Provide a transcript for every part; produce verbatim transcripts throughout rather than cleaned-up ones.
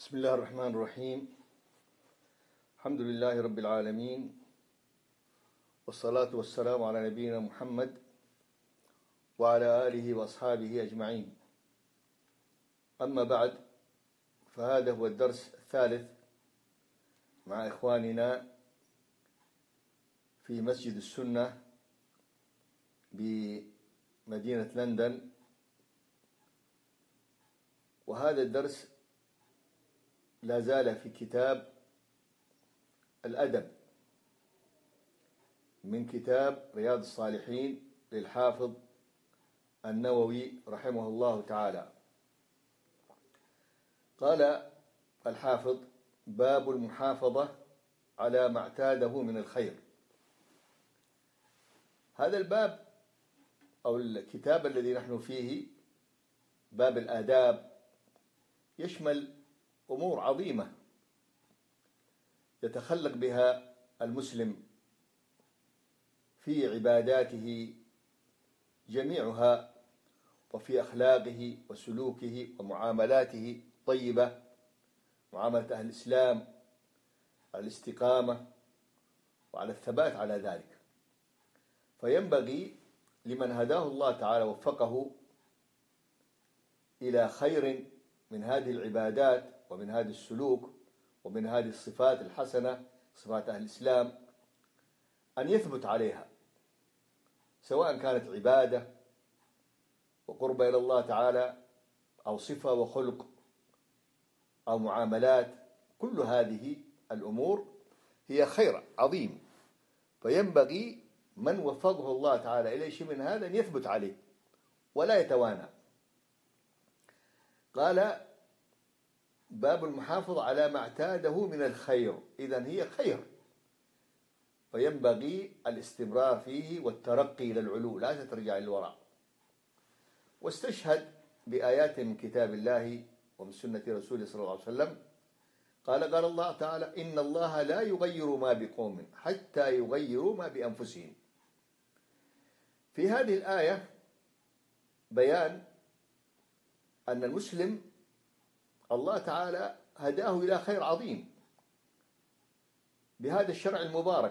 بسم الله الرحمن الرحيم. الحمد لله رب العالمين، والصلاة والسلام على نبينا محمد وعلى آله وأصحابه أجمعين. أما بعد، فهذا هو الدرس الثالث مع إخواننا في مسجد السنة بمدينة لندن، وهذا الدرس لا زال في كتاب الأدب من كتاب رياض الصالحين للحافظ النووي رحمه الله تعالى. قال الحافظ: باب المحافظة على ما اعتاده من الخير. هذا الباب أو الكتاب الذي نحن فيه، باب الآداب، يشمل أمور عظيمة يتخلق بها المسلم في عباداته جميعها، وفي أخلاقه وسلوكه ومعاملاته الطيبة، معاملة أهل الإسلام على الاستقامة وعلى الثبات على ذلك. فينبغي لمن هداه الله تعالى وفقه إلى خير من هذه العبادات ومن هذا السلوك ومن هذه الصفات الحسنة، صفات أهل الإسلام، أن يثبت عليها، سواء كانت عبادة وقرب إلى الله تعالى أو صفة وخلق أو معاملات. كل هذه الأمور هي خير عظيم، فينبغي من وفقه الله تعالى إلى شيء من هذا أن يثبت عليه ولا يتوانى. قال: باب المحافظة على ما اعتاده من الخير. إذن هي خير، فينبغي الاستمرار فيه والترقي إلى العلو، لا تترجع للوراء. واستشهد بآيات من كتاب الله ومن سنة رسوله صلى الله عليه وسلم. قال قال الله تعالى: إن الله لا يغير ما بقوم حتى يغيروا ما بأنفسهم. في هذه الآية بيان أن المسلم الله تعالى هداه إلى خير عظيم بهذا الشرع المبارك،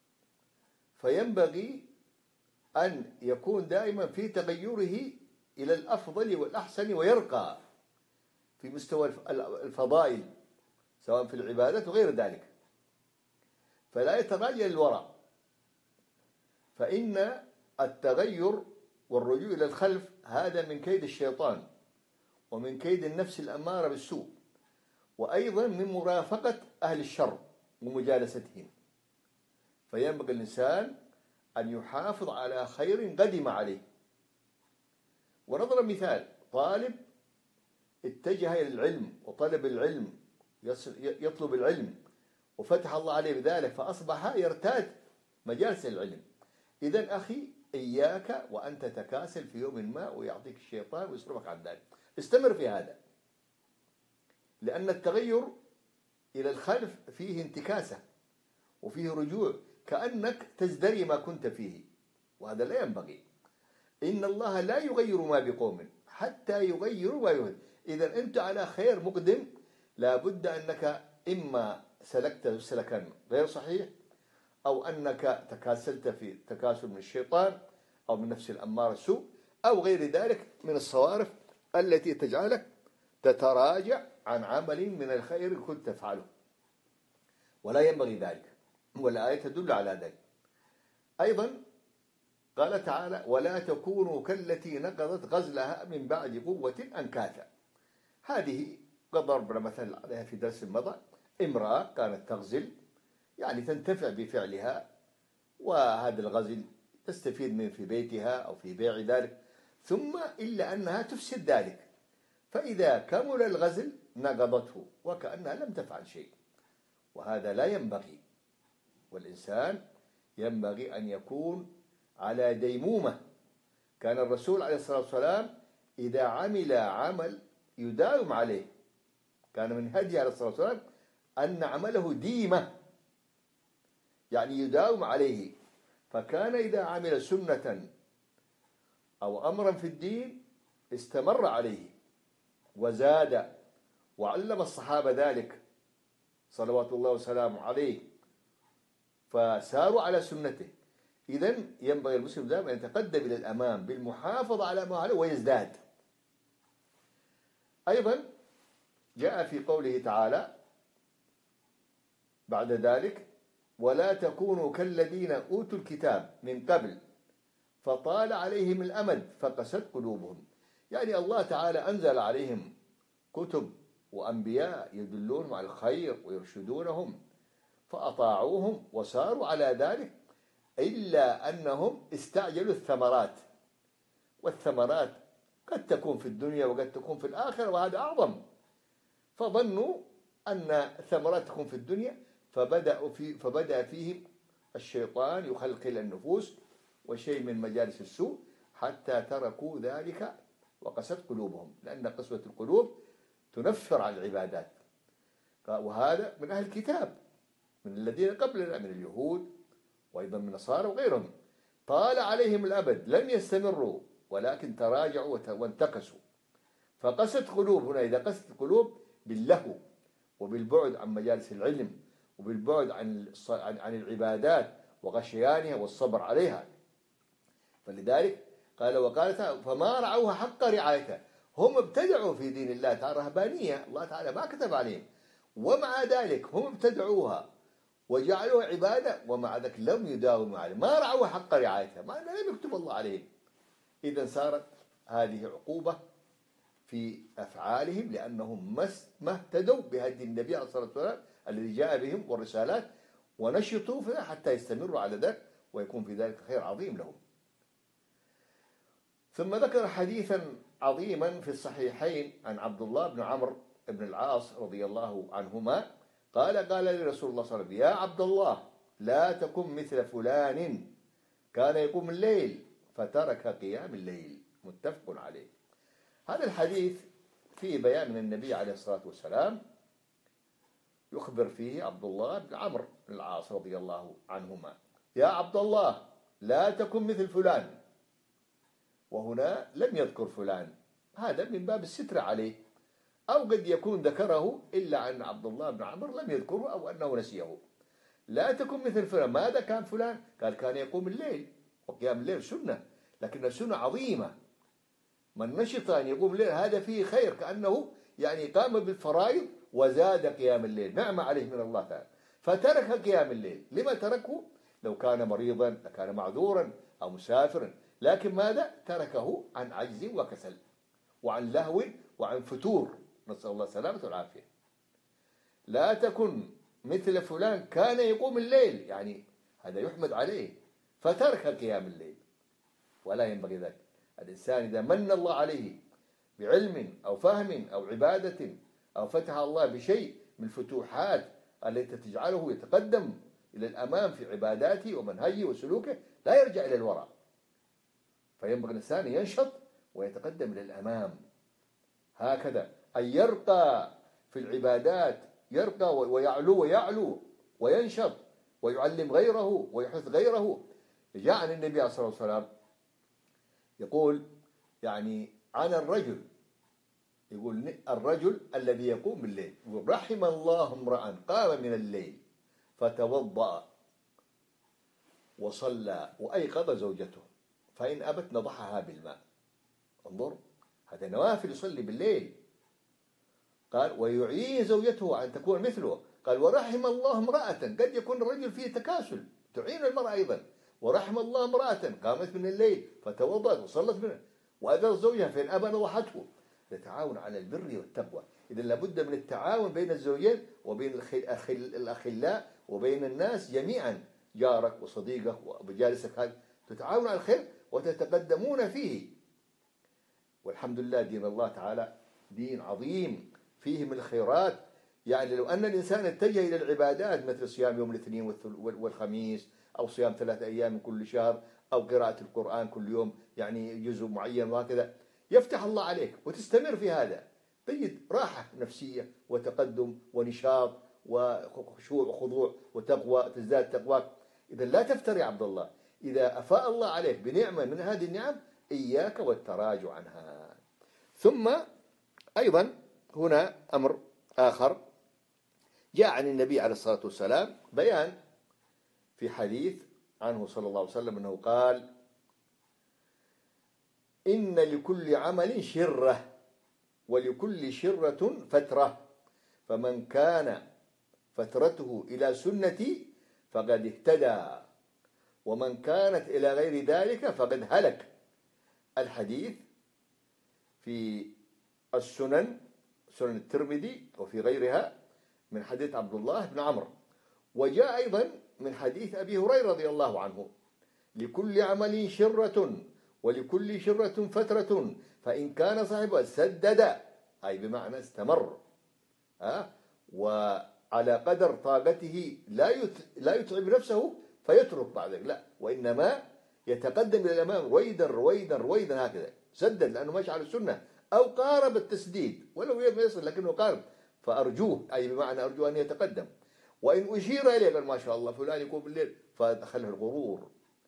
فينبغي أن يكون دائما في تغيره إلى الأفضل والأحسن، ويرقى في مستوى الفضائل سواء في العبادات وغير ذلك، فلا يتراجع للوراء. فإن التغير والرجوع إلى الخلف هذا من كيد الشيطان ومن كيد النفس الأمارة بالسوء، وأيضا من مرافقة أهل الشر ومجالستهم. فينبغي الإنسان أن يحافظ على خير قدم عليه. ونضرب مثال: طالب اتجه إلى العلم وطلب العلم، يطلب العلم وفتح الله عليه بذلك، فأصبح يرتاد مجالس العلم. إذن أخي، إياك وأن تتكاسل في يوم ما ويعطيك الشيطان ويصرفك عن ذلك. استمر في هذا، لأن التغير إلى الخلف فيه انتكاسة وفيه رجوع، كأنك تزدري ما كنت فيه، وهذا لا ينبغي. إن الله لا يغير ما بقوم حتى يغيروا ما بأنفسهم. إذا أنت على خير مقدم، لا بد أنك إما سلكت سلكا غير صحيح، أو أنك تكاسلت في تكاسل من الشيطان أو من نفس الأمارة السوء أو غير ذلك من الصوارف التي تجعلك تتراجع عن عمل من الخير كنت تفعله، ولا ينبغي ذلك، والآية تدل على ذلك. أيضا قال تعالى: ولا تكونوا كالتي نقضت غزلها من بعد قوة أنكاثا. هذه قد ضربنا مثل عليها في درس مضى. امرأة كانت تغزل، يعني تنتفع بفعلها، وهذا الغزل تستفيد منه في بيتها أو في بيع ذلك، ثم إلا أنها تفسد ذلك، فإذا كمل الغزل نقضته وكأنها لم تفعل شيء، وهذا لا ينبغي. والإنسان ينبغي أن يكون على ديمومة. كان الرسول عليه الصلاة والسلام إذا عمل عمل يداوم عليه، كان من هدي عليه الصلاة والسلام أن عمله ديمة، يعني يداوم عليه. فكان إذا عمل سنة أو أمرا في الدين استمر عليه وزاد وعلم الصحابة ذلك صلوات الله وسلامه عليه، فساروا على سنته. إذن ينبغي المسلم دائما أن يتقدم إلى الأمام بالمحافظة على ما عليه ويزداد. أيضا جاء في قوله تعالى بعد ذلك: ولا تكونوا كالذين أوتوا الكتاب من قبل فطال عليهم الأمد فقست قلوبهم. يعني الله تعالى أنزل عليهم كتب وأنبياء يدلونهم على الخير ويرشدونهم فأطاعوهم وساروا على ذلك، إلا أنهم استعجلوا الثمرات، والثمرات قد تكون في الدنيا وقد تكون في الآخرة، وهذا أعظم. فظنوا أن الثمرات تكون في الدنيا، فبدأوا في فبدأ فيهم الشيطان يخلخل النفوس وشيء من مجالس السوء حتى تركوا ذلك وقست قلوبهم، لأن قسوة القلوب تنفر عن العبادات. وهذا من أهل الكتاب، من الذين قبلنا من اليهود وأيضا من النصارى وغيرهم، طال عليهم الأبد، لم يستمروا ولكن تراجعوا وانتكسوا فقست قلوب. هنا إذا قست القلوب باللهو وبالبعد عن مجالس العلم وبالبعد عن عن العبادات وغشيانها والصبر عليها. فلذلك قال وقال تعالى: فما رعوها حق رعايتها. هم ابتدعوا في دين الله تعالى رهبانية، الله تعالى ما كتب عليهم، ومع ذلك هم ابتدعوها وجعلوها عبادة، ومع ذلك لم يداوموا عليها، ما رعوها حق رعايتها، ما لم يكتب الله عليهم. إذا صارت هذه عقوبة في أفعالهم، لأنهم ما اهتدوا بهدي النبي عليه الصلاة والسلام الذي جاء بهم والرسالات ونشطوا فيها حتى يستمروا على ذلك ويكون في ذلك خير عظيم لهم. ثم ذكر حديثا عظيما في الصحيحين عن عبد الله بن عمرو بن العاص رضي الله عنهما قال: قال لي رسول الله صلى الله عليه وسلم: يا عبد الله لا تكن مثل فلان كان يقوم الليل فترك قيام الليل. متفق عليه. هذا الحديث فيه بيان من النبي عليه الصلاة والسلام يخبر فيه عبد الله بن عمرو بن العاص رضي الله عنهما: يا عبد الله لا تكن مثل فلان. وهنا لم يذكر فلان، هذا من باب الستر عليه، أو قد يكون ذكره إلا أن عبد الله بن عمرو لم يذكره أو أنه نسيه. لا تكن مثل فلان. ماذا كان فلان؟ قال: كان يقوم الليل، وقيام الليل سنة، لكن السنة عظيمة. من نشط أن يقوم الليل هذا فيه خير، كأنه يعني قام بالفرائض وزاد قيام الليل، نعمة عليه من الله تعالى. فترك قيام الليل. لما تركه؟ لو كان مريضا لكان معذورا أو مسافرا، لكن ماذا؟ تركه عن عجز وكسل وعن لهو وعن فتور، نسأل الله السلامة والعافية. لا تكن مثل فلان كان يقوم الليل، يعني هذا يحمد عليه، فترك قيام الليل. ولا ينبغي ذلك. الإنسان إذا من الله عليه بعلم أو فهم أو عبادة أو فتح الله بشيء من الفتوحات التي تجعله يتقدم إلى الأمام في عباداته ومنهجه وسلوكه، لا يرجع إلى الوراء. فينبغي الإنسان ينشط ويتقدم إلى الأمام، هكذا أن يرقى في العبادات، يرقى ويعلو ويعلو وينشط ويعلم غيره ويحث غيره. جاء عن النبي عليه الصلاة والسلام يقول يعني عن الرجل، يقول الرجل الذي يقوم بالليل، يقول: رحم الله امرأ قام من الليل فتوضأ وصلى وأيقظ زوجته فإن أبت نضحها بالماء. انظر، هذا نوافل يصلي بالليل. قال: ويعين زوجته أن تكون مثله. قال: ورحم الله امرأة، قد يكون الرجل فيه تكاسل، تعين المرأة أيضا. ورحم الله امرأة قامت من الليل فتوضأت وصلت منه وأذن زوجها فإن أبى نضحته. يتعاون على البر والتقوى. إذا لابد من التعاون بين الزوجين وبين الأخلاء وبين الناس جميعا، جارك وصديقك وبجالسك، هذا تتعاون على الخير وتتقدمون فيه. والحمد لله دين الله تعالى دين عظيم فيه من الخيرات. يعني لو أن الإنسان اتجه إلى العبادات مثل صيام يوم الاثنين والخميس، أو صيام ثلاثة أيام من كل شهر، أو قراءة القرآن كل يوم يعني جزء معين وهكذا، يفتح الله عليك وتستمر في هذا، تجد راحة نفسية وتقدم ونشاط وخشوع وخضوع وتقوى، تزداد تقواك. إذا لا تفتر يا عبد الله، إذا أفاء الله عليك بنعمة من هذه النعم إياك والتراجع عنها. ثم أيضا هنا أمر آخر جاء عن النبي عليه الصلاة والسلام بيان في حديث عنه صلى الله عليه وسلم أنه قال: إن لكل عمل شرة ولكل شرة فترة، فمن كان فترته إلى سنتي فقد اهتدى، ومن كانت إلى غير ذلك فقد هلك. الحديث في السنن، سنن الترمذي وفي غيرها، من حديث عبد الله بن عمرو، وجاء أيضا من حديث أبي هريرة رضي الله عنه: لكل عمل شرة ولكل شرة فترة، فإن كان صاحبه سدد، أي بمعنى استمر، أه؟ وعلى قدر طاقته لا لا يتعب نفسه فيترك بعد ذلك، لا، وإنما يتقدم إلى الأمام رويدا رويدا رويدا هكذا، سدد لأنه ماشي على السنة، أو قارب التسديد ولو ما يصل لكنه قارب، فأرجوه، أي بمعنى أرجو أن يتقدم. وإن أشير إليه قال: ما شاء الله فلان يقوم بالليل، فدخله الغرور،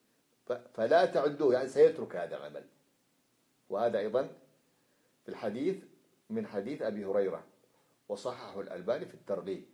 فلا تعدوه، يعني سيترك هذا العمل. وهذا أيضا في الحديث من حديث أبي هريرة، وصححه الألباني في الترغيب.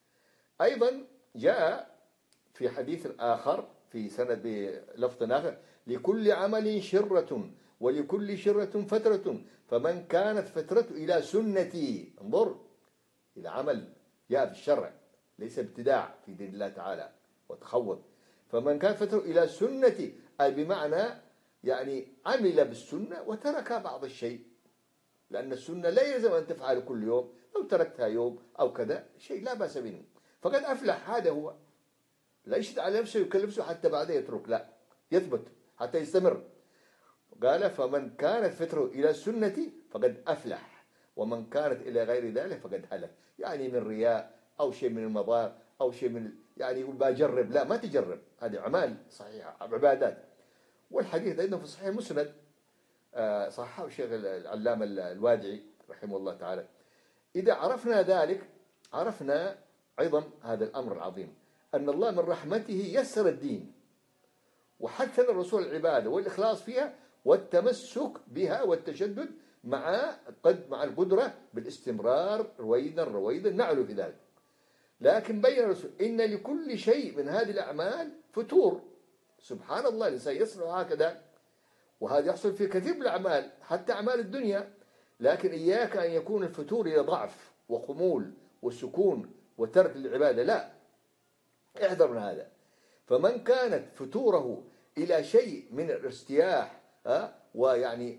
أيضا جاء في حديث آخر في سند بلفظ آخر: لكل عمل شرة ولكل شرة فترة، فمن كانت فترته إلى سنتي. انظر إلى عمل جاء في الشرع، ليس ابتداع في دين الله تعالى وتخوض. فمن كانت فترته إلى سنتي، أي بمعنى يعني عمل بالسنة وترك بعض الشيء، لأن السنة لا يلزم أن تفعل كل يوم، لو تركتها يوم أو كذا شيء لا بأس به، فقد أفلح. هذا هو، لا يشد على نفسه ويكلف نفسه حتى بعدها يترك، لا، يثبت حتى يستمر. قال: فمن كانت فترته إلى سنتي فقد أفلح، ومن كانت إلى غير ذلك فقد هلك. يعني من رياء أو شيء من المظاهر أو شيء من يعني يقول بجرب، لا، ما تجرب، هذه أعمال صحيحة، عبادات. والحديث أيضا في صحيح مسند، صححه الشيخ العلامة الوادعي رحمه الله تعالى. إذا عرفنا ذلك عرفنا أيضا هذا الأمر العظيم، أن الله من رحمته يسر الدين، وحث الرسول العبادة والإخلاص فيها والتمسك بها والتشدد مع قد مع القدرة بالاستمرار رويدا رويدا نعلو في ذلك. لكن بين الرسول إن لكل شيء من هذه الأعمال فتور. سبحان الله، الإنسان يصنع هكذا، وهذا يحصل في كثير من الأعمال حتى أعمال الدنيا. لكن إياك أن يكون الفتور إلى ضعف وخمول وسكون وترك للعبادة، لا، احذر من هذا. فمن كانت فتوره إلى شيء من الارتياح، ها، ويعني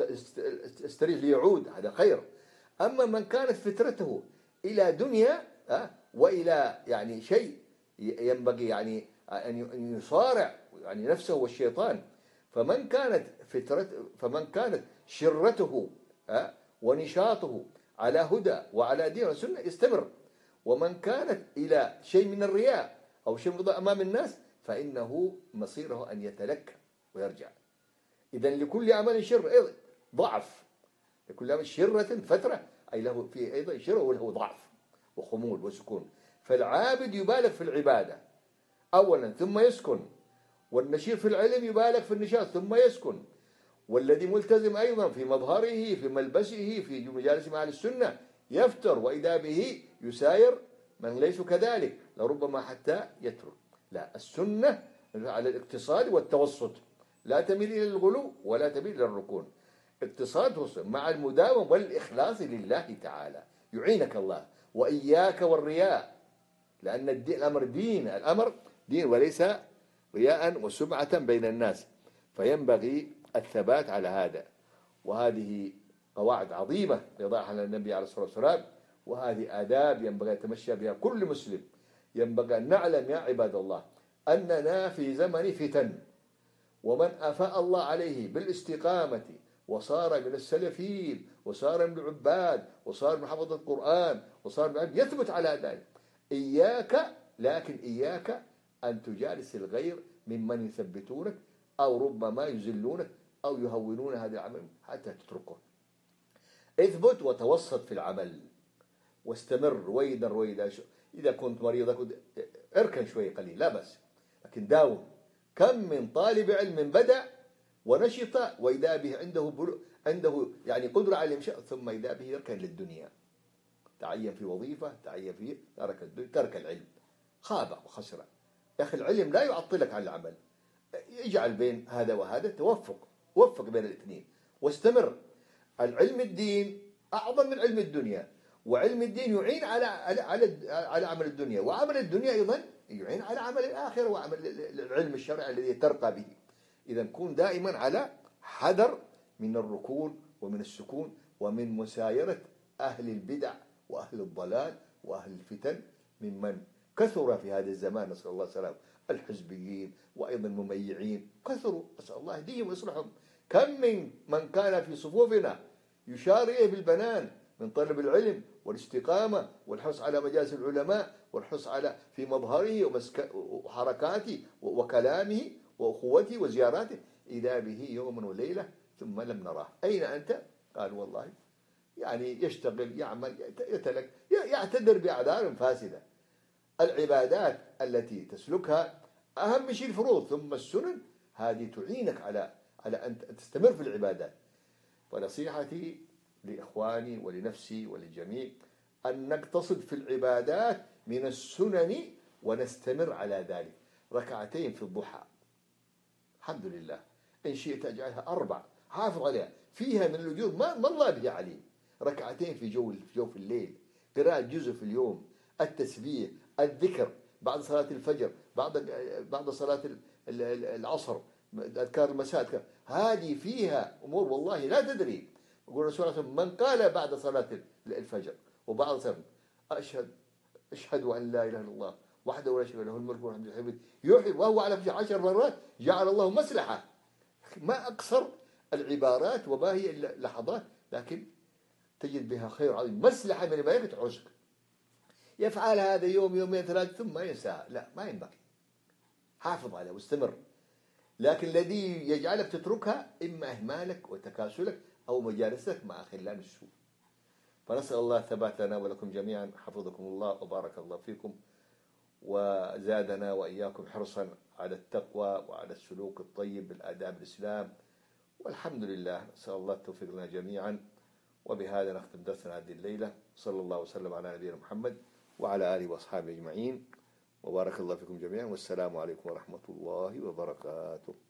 استريح ليعود، هذا خير. أما من كانت فترته إلى دنيا، ها، وإلى يعني شيء ينبغي يعني أن يصارع يعني نفسه والشيطان، فمن كانت فترته فمن كانت شرته، ها، ونشاطه على هدى وعلى دين وسنة يستمر. ومن كانت إلى شيء من الرياء أو شيء من أمام الناس فإنه مصيره أن يتلكى ويرجع. إذن لكل عمل شر أيضا ضعف، لكل عمل شرة فترة، أي له فيه أيضا شر وله ضعف وخمول وسكون. فالعابد يبالغ في العبادة أولا ثم يسكن، والنشيط في العلم يبالغ في النشاط ثم يسكن، والذي ملتزم أيضا في مظهره في ملبسه في مجالس مع السنة يفتر، وإذا به يساير من ليس كذلك لربما حتى يترك. لا، السنة على الاقتصاد والتوسط، لا تميل إلى الغلو ولا تميل إلى الركون، اقتصاد وسط مع المداومة والإخلاص لله تعالى، يعينك الله. وإياك والرياء، لأن الدين الأمر دين، الأمر دين وليس رياء وسمعة بين الناس، فينبغي الثبات على هذا. وهذه قواعد عظيمة يضعها لنا النبي عليه الصلاة والسلام، وهذه آداب ينبغي يتمشى بها كل مسلم. ينبغي أن نعلم يا عباد الله أننا في زمن فتن، ومن أفاء الله عليه بالاستقامة وصار من السلفين وصار من العباد وصار من حفظ القرآن وصار من يثبت على ذلك. إياك، لكن إياك أن تجالس الغير ممن يثبتونك أو ربما يزلونك أو يهونون هذا العمل حتى تتركه. اثبت وتوسط في العمل واستمر رويدا رويدا. إذا كنت مريض اركن شوي قليل لا بس، لكن داوم. كم من طالب علم بدأ ونشط وإذا به عنده عنده يعني قدرة على الإمشاء، ثم إذا به يركن للدنيا تعين في وظيفة، تعين في ترك الدنيا، ترك العلم، خاب وخسر. يا أخي العلم لا يعطلك عن العمل، اجعل بين هذا وهذا، توفق، وفق بين الاثنين واستمر. العلم الدين أعظم من علم الدنيا، وعلم الدين يعين على على على, على عمل الدنيا، وعمل الدنيا أيضا يعين على عمل الآخرة وعمل العلم الشرعي الذي ترقى به. إذا كن دائما على حذر من الركون ومن السكون ومن مسايرة أهل البدع وأهل الضلال وأهل الفتن ممن كثر في هذا الزمان، نسأل الله السلام، الحزبيين وأيضا المميعين كثروا، نسأل الله يهديهم ويصلحهم. كم من من كان في صفوفنا يشار إليه بالبنان من طلب العلم والاستقامة والحرص على مجالس العلماء والحرص على في مظهره وحركاته وكلامه وأخوته وزياراته، إذا به يوم وليلة ثم لم نراه. أين أنت؟ قال والله يعني يشتغل، يعمل، يتلك، يعتذر بأعذار فاسدة. العبادات التي تسلكها أهم شيء الفروض، ثم السنن هذه تعينك على على أن تستمر في العبادات. ونصيحتي لإخواني ولنفسي وللجميع أن نقتصد في العبادات من السنن ونستمر على ذلك. ركعتين في الضحى الحمد لله، إن شئت أجعلها أربع، حافظ عليها، فيها من الأجور ما ما الله به عليم. ركعتين في جو في جوف الليل، قراءة جزء في اليوم، التسبيح، الذكر بعد صلاة الفجر، بعد بعد صلاة العصر، أذكار المساء، هذه فيها أمور والله لا تدري. يقول الرسول صلى الله عليه وسلم من قال بعد صلاة الفجر وبعد صلاة أشهد أشهد أن لا إله إلا الله وحده لا شريك له الملك والحمد لله يحيي وهو على كل عشر مرات جعل الله مصلحة. ما أقصر العبارات وما هي إلا لحظات، لكن تجد بها خير عظيم، مصلحة من الملائكة تعوزك. يفعل هذا يوم يومين ثلاث ثم ينساها، لا ما ينبغي، حافظ عليها واستمر. لكن الذي يجعلك تتركها إما إهمالك وتكاسلك أو مجالستك مع خلان السوء. فنسأل الله الثبات لنا ولكم جميعا، حفظكم الله وبارك الله فيكم، وزادنا وإياكم حرصا على التقوى وعلى السلوك الطيب بالآداب الإسلام. والحمد لله، نسأل الله التوفيق لنا جميعا. وبهذا نختم درسنا هذه الليلة. صلى الله وسلم على نبينا محمد وعلى آله وأصحابه أجمعين، وبارك الله فيكم جميعا، والسلام عليكم ورحمة الله وبركاته.